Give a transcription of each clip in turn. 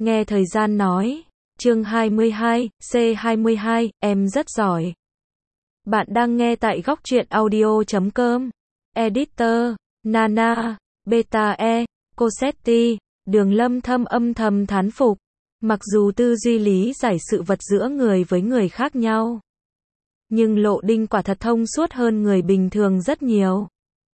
Nghe thời gian nói. Chương 22, C22, em rất giỏi. Bạn đang nghe tại góc truyện audio.com. Editor, Nana, Beta E, Cosetti, Đường Lâm Thâm âm thầm thán phục. Mặc dù tư duy lý giải sự vật giữa người với người khác nhau, nhưng Lộ Đinh quả thật thông suốt hơn người bình thường rất nhiều.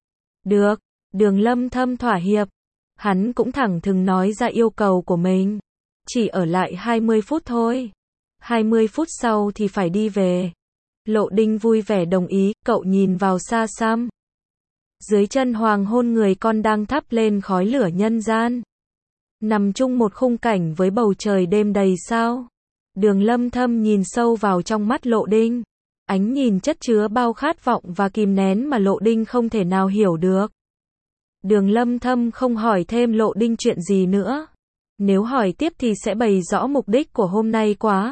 Được, Đường Lâm Thâm thỏa hiệp. Hắn cũng thẳng thừng nói ra yêu cầu của mình. Chỉ ở lại 20 phút thôi. 20 phút sau thì phải đi về. Lộ Đinh vui vẻ đồng ý, cậu nhìn vào xa xăm. Dưới chân hoàng hôn người con đang thắp lên khói lửa nhân gian. Nằm chung một khung cảnh với bầu trời đêm đầy sao. Đường Lâm Thâm nhìn sâu vào trong mắt Lộ Đinh. Ánh nhìn chất chứa bao khát vọng và kìm nén mà Lộ Đinh không thể nào hiểu được. Đường Lâm Thâm không hỏi thêm Lộ Đinh chuyện gì nữa. Nếu hỏi tiếp thì sẽ bày rõ mục đích của hôm nay quá.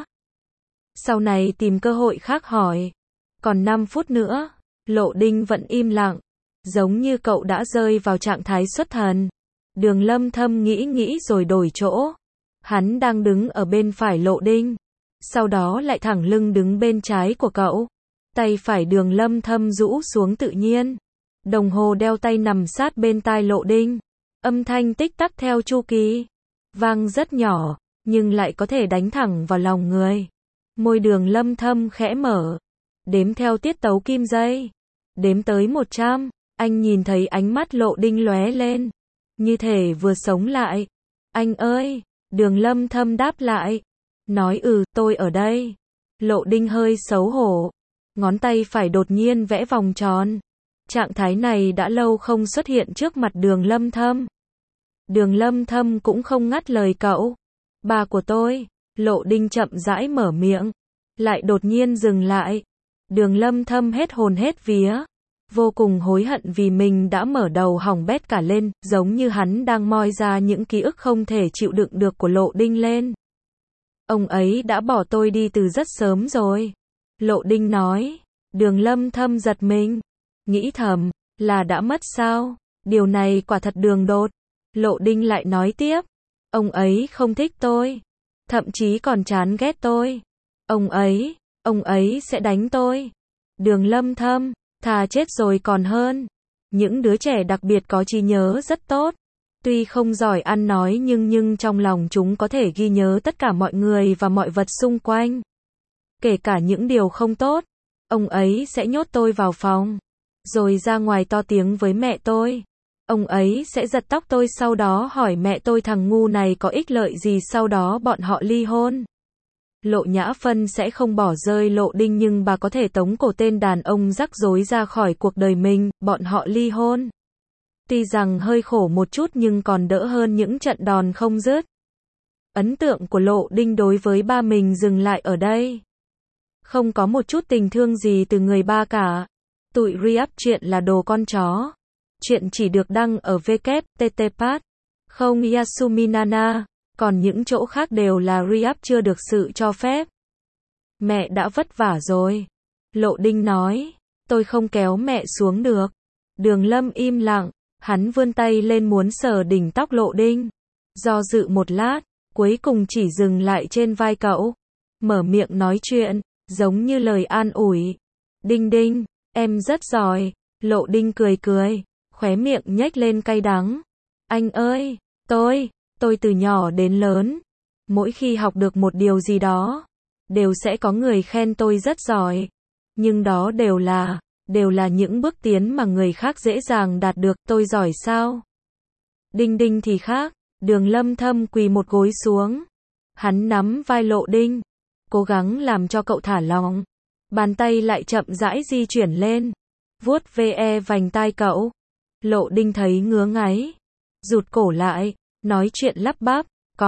Sau này tìm cơ hội khác hỏi. Còn 5 phút nữa, Lộ Đinh vẫn im lặng. Giống như cậu đã rơi vào trạng thái xuất thần. Đường Lâm Thâm nghĩ rồi đổi chỗ. Hắn đang đứng ở bên phải Lộ Đinh. Sau đó lại thẳng lưng đứng bên trái của cậu. Tay phải Đường Lâm Thâm rũ xuống tự nhiên. Đồng hồ đeo tay nằm sát bên tai Lộ Đinh. Âm thanh tích tắc theo chu kỳ. Vang rất nhỏ, nhưng lại có thể đánh thẳng vào lòng người. Môi Đường Lâm Thâm khẽ mở. Đếm theo tiết tấu kim dây. Đếm tới 100, anh nhìn thấy ánh mắt Lộ Đinh lóe lên. Như thể vừa sống lại. Anh ơi, Đường Lâm Thâm đáp lại. Nói tôi ở đây. Lộ Đinh hơi xấu hổ. Ngón tay phải đột nhiên vẽ vòng tròn. Trạng thái này đã lâu không xuất hiện trước mặt Đường Lâm Thâm. Đường Lâm Thâm cũng không ngắt lời cậu. Bà của tôi. Lộ Đinh chậm rãi mở miệng. Lại đột nhiên dừng lại. Đường Lâm Thâm hết hồn hết vía. Vô cùng hối hận vì mình đã mở đầu hỏng bét cả lên. Giống như hắn đang moi ra những ký ức không thể chịu đựng được của Lộ Đinh lên. Ông ấy đã bỏ tôi đi từ rất sớm rồi. Lộ Đinh nói. Đường Lâm Thâm giật mình. Nghĩ thầm, là đã mất sao? Điều này quả thật đường đột. Lộ Đinh lại nói tiếp. Ông ấy không thích tôi. Thậm chí còn chán ghét tôi. Ông ấy sẽ đánh tôi. Đường Lâm Thâm, thà chết rồi còn hơn. Những đứa trẻ đặc biệt có trí nhớ rất tốt. Tuy không giỏi ăn nói nhưng trong lòng chúng có thể ghi nhớ tất cả mọi người và mọi vật xung quanh. Kể cả những điều không tốt. Ông ấy sẽ nhốt tôi vào phòng. Rồi ra ngoài to tiếng với mẹ tôi. Ông ấy sẽ giật tóc tôi sau đó hỏi mẹ tôi thằng ngu này có ích lợi gì sau đó bọn họ ly hôn. Lộ Nhã Phân sẽ không bỏ rơi Lộ Đinh nhưng bà có thể tống cổ tên đàn ông rắc rối ra khỏi cuộc đời mình, bọn họ ly hôn. Tuy rằng hơi khổ một chút nhưng còn đỡ hơn những trận đòn không dứt. Ấn tượng của Lộ Đinh đối với ba mình dừng lại ở đây. Không có một chút tình thương gì từ người ba cả. Tụi React chuyện là đồ con chó. Chuyện chỉ được đăng ở www.ttpat. Không Yasuminana. Còn những chỗ khác đều là React chưa được sự cho phép. Mẹ đã vất vả rồi. Lộ Đinh nói. Tôi không kéo mẹ xuống được. Đường Lâm im lặng. Hắn vươn tay lên muốn sờ đỉnh tóc Lộ Đinh. Do dự một lát. Cuối cùng chỉ dừng lại trên vai cậu. Mở miệng nói chuyện. Giống như lời an ủi. Đinh Đinh, em rất giỏi. Lộ Đinh cười. Khóe miệng nhếch lên cay đắng. Anh ơi, tôi từ nhỏ đến lớn. Mỗi khi học được một điều gì đó, đều sẽ có người khen tôi rất giỏi. Nhưng đó đều là những bước tiến mà người khác dễ dàng đạt được. Tôi giỏi sao? Đinh Đinh thì khác. Đường Lâm Thâm quỳ một gối xuống. Hắn nắm vai Lộ Đinh. Cố gắng làm cho cậu thả lỏng. Bàn tay lại chậm rãi di chuyển lên. Vuốt ve vành tai cậu. Lộ Đinh thấy ngứa ngáy. Rụt cổ lại. Nói chuyện lắp bắp.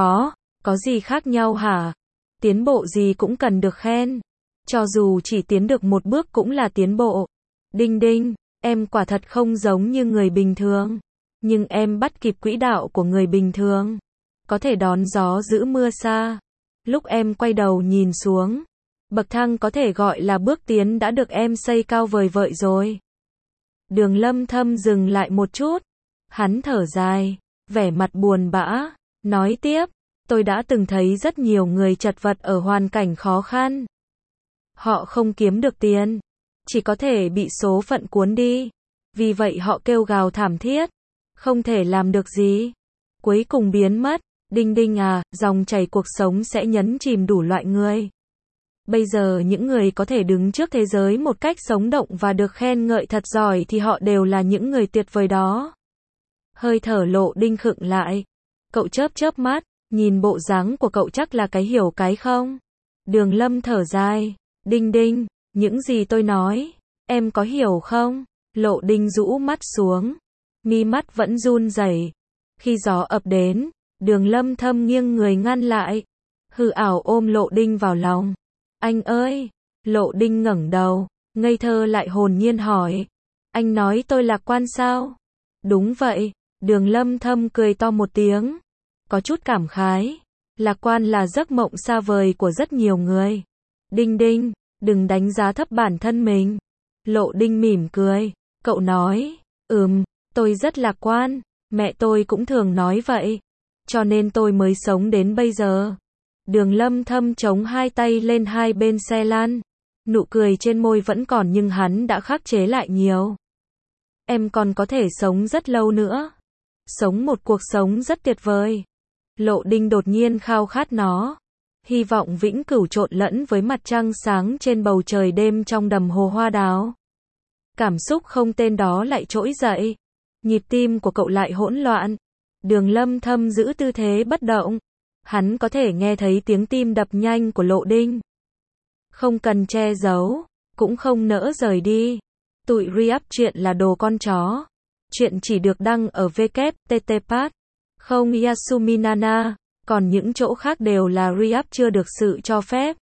Có gì khác nhau hả? Tiến bộ gì cũng cần được khen. Cho dù chỉ tiến được một bước cũng là tiến bộ. Đinh Đinh, em quả thật không giống như người bình thường. Nhưng em bắt kịp quỹ đạo của người bình thường. Có thể đón gió giữ mưa xa. Lúc em quay đầu nhìn xuống. Bậc thang có thể gọi là bước tiến đã được em xây cao vời vợi rồi. Đường Lâm Thâm dừng lại một chút. Hắn thở dài. Vẻ mặt buồn bã. Nói tiếp. Tôi đã từng thấy rất nhiều người chật vật ở hoàn cảnh khó khăn. Họ không kiếm được tiền, chỉ có thể bị số phận cuốn đi. Vì vậy họ kêu gào thảm thiết, không thể làm được gì. Cuối cùng biến mất. Đinh đinh à, dòng chảy cuộc sống sẽ nhấn chìm đủ loại người. Bây giờ những người có thể đứng trước thế giới một cách sống động và được khen ngợi thật giỏi thì họ đều là những người tuyệt vời đó. Hơi thở Lộ Đinh khựng lại. Cậu chớp chớp mắt, nhìn bộ dáng của cậu chắc là cái hiểu cái không. Đường Lâm thở dài. Đinh đinh, những gì tôi nói, em có hiểu không? Lộ Đinh rũ mắt xuống. Mi mắt vẫn run rẩy. Khi gió ập đến, Đường Lâm Thâm nghiêng người ngăn lại. Hư ảo ôm Lộ Đinh vào lòng. Anh ơi! Lộ Đinh ngẩng đầu, ngây thơ lại hồn nhiên hỏi. Anh nói tôi lạc quan sao? Đúng vậy. Đường Lâm Thâm cười to một tiếng. Có chút cảm khái. Lạc quan là giấc mộng xa vời của rất nhiều người. Đinh đinh, đừng đánh giá thấp bản thân mình. Lộ Đinh mỉm cười. Cậu nói, tôi rất lạc quan. Mẹ tôi cũng thường nói vậy. Cho nên tôi mới sống đến bây giờ. Đường Lâm Thâm chống hai tay lên hai bên xe lăn. Nụ cười trên môi vẫn còn nhưng hắn đã khắc chế lại nhiều. Em còn có thể sống rất lâu nữa. Sống một cuộc sống rất tuyệt vời. Lộ Đinh đột nhiên khao khát nó. Hy vọng vĩnh cửu trộn lẫn với mặt trăng sáng trên bầu trời đêm trong đầm hồ hoa đào. Cảm xúc không tên đó lại trỗi dậy. Nhịp tim của cậu lại hỗn loạn. Đường Lâm Thâm giữ tư thế bất động. Hắn có thể nghe thấy tiếng tim đập nhanh của Lộ Đinh. Không cần che giấu, cũng không nỡ rời đi. Tụi re-up chuyện là đồ con chó. Chuyện chỉ được đăng ở www.ttpad. Không Yasuminana, còn những chỗ khác đều là re-up chưa được sự cho phép.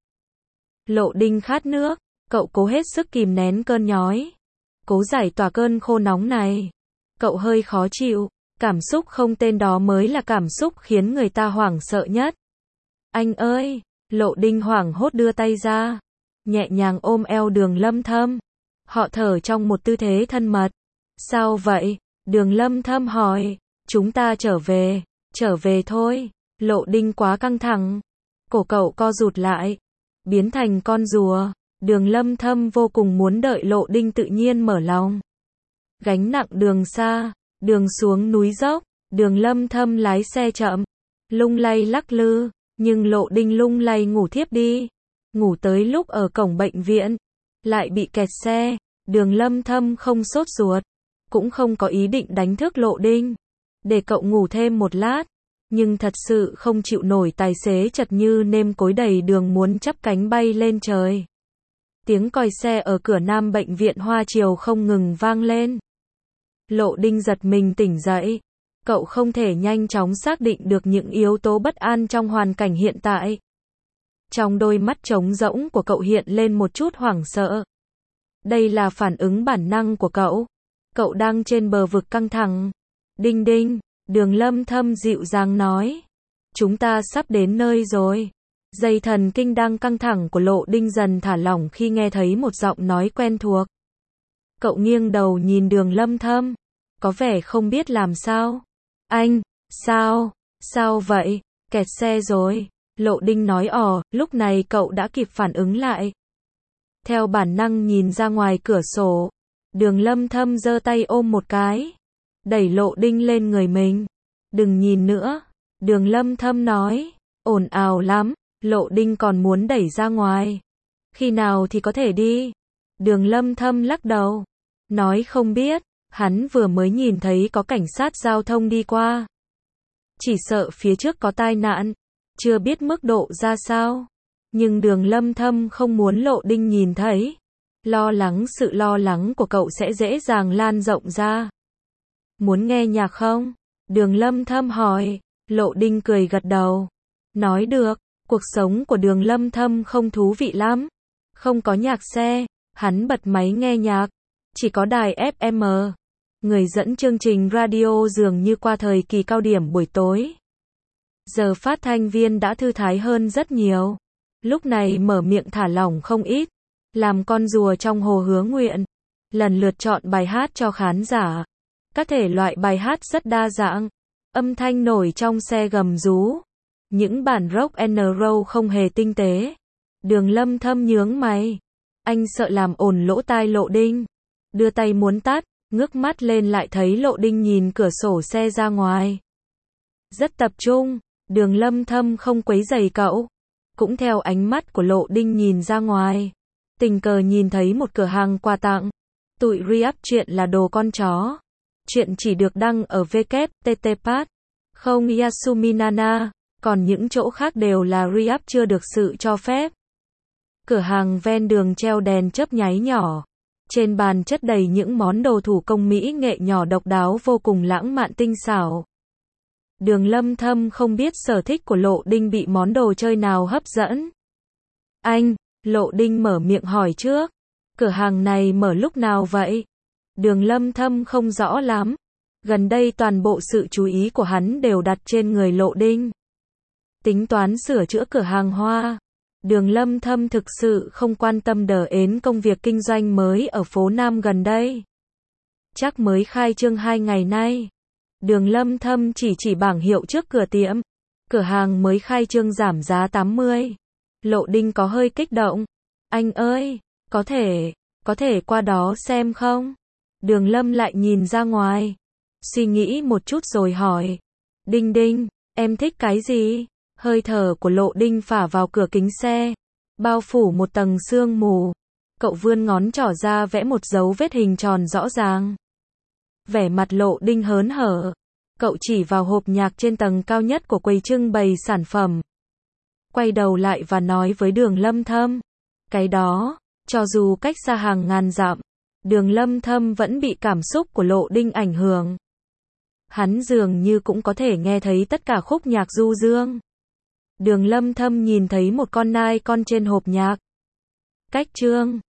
Lộ Đinh khát nước, cậu cố hết sức kìm nén cơn nhói. Cố giải tỏa cơn khô nóng này. Cậu hơi khó chịu. Cảm xúc không tên đó mới là cảm xúc khiến người ta hoảng sợ nhất. Anh ơi! Lộ Đinh hoảng hốt đưa tay ra. Nhẹ nhàng ôm eo Đường Lâm Thâm. Họ thở trong một tư thế thân mật. Sao vậy? Đường Lâm Thâm hỏi. Chúng ta trở về thôi. Lộ Đinh quá căng thẳng. Cổ cậu co rụt lại. Biến thành con rùa. Đường Lâm Thâm vô cùng muốn đợi Lộ Đinh tự nhiên mở lòng. Gánh nặng đường xa. Đường xuống núi dốc, Đường Lâm Thâm lái xe chậm, lung lay lắc lư, nhưng Lộ Đinh lung lay ngủ thiếp đi. Ngủ tới lúc ở cổng bệnh viện, lại bị kẹt xe. Đường Lâm Thâm không sốt ruột, cũng không có ý định đánh thức Lộ Đinh, để cậu ngủ thêm một lát. Nhưng thật sự không chịu nổi, tài xế chật như nêm cối đầy đường muốn chắp cánh bay lên trời. Tiếng còi xe ở cửa Nam bệnh viện Hoa Triều không ngừng vang lên. Lộ Đinh giật mình tỉnh dậy. Cậu không thể nhanh chóng xác định được những yếu tố bất an trong hoàn cảnh hiện tại. Trong đôi mắt trống rỗng của cậu hiện lên một chút hoảng sợ. Đây là phản ứng bản năng của cậu. Cậu đang trên bờ vực căng thẳng. Đinh đinh, Đường Lâm Thâm dịu dàng nói. Chúng ta sắp đến nơi rồi. Dây thần kinh đang căng thẳng của Lộ Đinh dần thả lỏng khi nghe thấy một giọng nói quen thuộc. Cậu nghiêng đầu nhìn Đường Lâm Thâm, có vẻ không biết làm sao. Anh, sao vậy? Kẹt xe rồi. Lộ Đinh nói lúc này cậu đã kịp phản ứng lại. Theo bản năng nhìn ra ngoài cửa sổ, Đường Lâm Thâm giơ tay ôm một cái, đẩy Lộ Đinh lên người mình. Đừng nhìn nữa. Đường Lâm Thâm nói, ồn ào lắm. Lộ Đinh còn muốn đẩy ra ngoài. Khi nào thì có thể đi? Đường Lâm Thâm lắc đầu, nói không biết, hắn vừa mới nhìn thấy có cảnh sát giao thông đi qua. Chỉ sợ phía trước có tai nạn, chưa biết mức độ ra sao. Nhưng Đường Lâm Thâm không muốn Lộ Đinh nhìn thấy. Sự lo lắng của cậu sẽ dễ dàng lan rộng ra. Muốn nghe nhạc không? Đường Lâm Thâm hỏi. Lộ Đinh cười gật đầu. Nói được, cuộc sống của Đường Lâm Thâm không thú vị lắm. Không có nhạc xe, hắn bật máy nghe nhạc. Chỉ có đài FM. Người dẫn chương trình radio dường như qua thời kỳ cao điểm buổi tối. Giờ phát thanh viên đã thư thái hơn rất nhiều. Lúc này mở miệng thả lỏng không ít. Làm con rùa trong hồ hứa nguyện. Lần lượt chọn bài hát cho khán giả. Các thể loại bài hát rất đa dạng. Âm thanh nổi trong xe gầm rú. Những bản rock and roll không hề tinh tế. Đường Lâm Thâm nhướng mày. Anh sợ làm ồn lỗ tai Lộ Đinh. Đưa tay muốn tát, ngước mắt lên lại thấy Lộ Đinh nhìn cửa sổ xe ra ngoài. Rất tập trung, Đường Lâm Thâm không quấy rầy cậu. Cũng theo ánh mắt của Lộ Đinh nhìn ra ngoài. Tình cờ nhìn thấy một cửa hàng quà tặng. Tụi re-up chuyện là đồ con chó. Chuyện chỉ được đăng ở www.ttpad. Không Yasuminana. Còn những chỗ khác đều là re-up chưa được sự cho phép. Cửa hàng ven đường treo đèn chớp nháy nhỏ. Trên bàn chất đầy những món đồ thủ công mỹ nghệ nhỏ độc đáo vô cùng lãng mạn tinh xảo. Đường Lâm Thâm không biết sở thích của Lộ Đinh bị món đồ chơi nào hấp dẫn. Anh, Lộ Đinh mở miệng hỏi trước. Cửa hàng này mở lúc nào vậy? Đường Lâm Thâm không rõ lắm. Gần đây toàn bộ sự chú ý của hắn đều đặt trên người Lộ Đinh. Tính toán sửa chữa cửa hàng hoa. Đường Lâm Thâm thực sự không quan tâm đến công việc kinh doanh mới ở phố Nam gần đây. Chắc mới khai trương 2 ngày nay. Đường Lâm Thâm chỉ bảng hiệu trước cửa tiệm. Cửa hàng mới khai trương giảm giá 80. Lộ Đinh có hơi kích động. Anh ơi, có thể qua đó xem không? Đường Lâm lại nhìn ra ngoài. Suy nghĩ một chút rồi hỏi. Đinh Đinh, em thích cái gì? Hơi thở của Lộ Đinh phả vào cửa kính xe. Bao phủ một tầng sương mù. Cậu vươn ngón trỏ ra vẽ một dấu vết hình tròn rõ ràng. Vẻ mặt Lộ Đinh hớn hở. Cậu chỉ vào hộp nhạc trên tầng cao nhất của quầy trưng bày sản phẩm. Quay đầu lại và nói với Đường Lâm Thâm. Cái đó, cho dù cách xa hàng ngàn dặm, Đường Lâm Thâm vẫn bị cảm xúc của Lộ Đinh ảnh hưởng. Hắn dường như cũng có thể nghe thấy tất cả khúc nhạc du dương. Đường Lâm Thâm nhìn thấy một con nai con trên hộp nhạc. Cách chương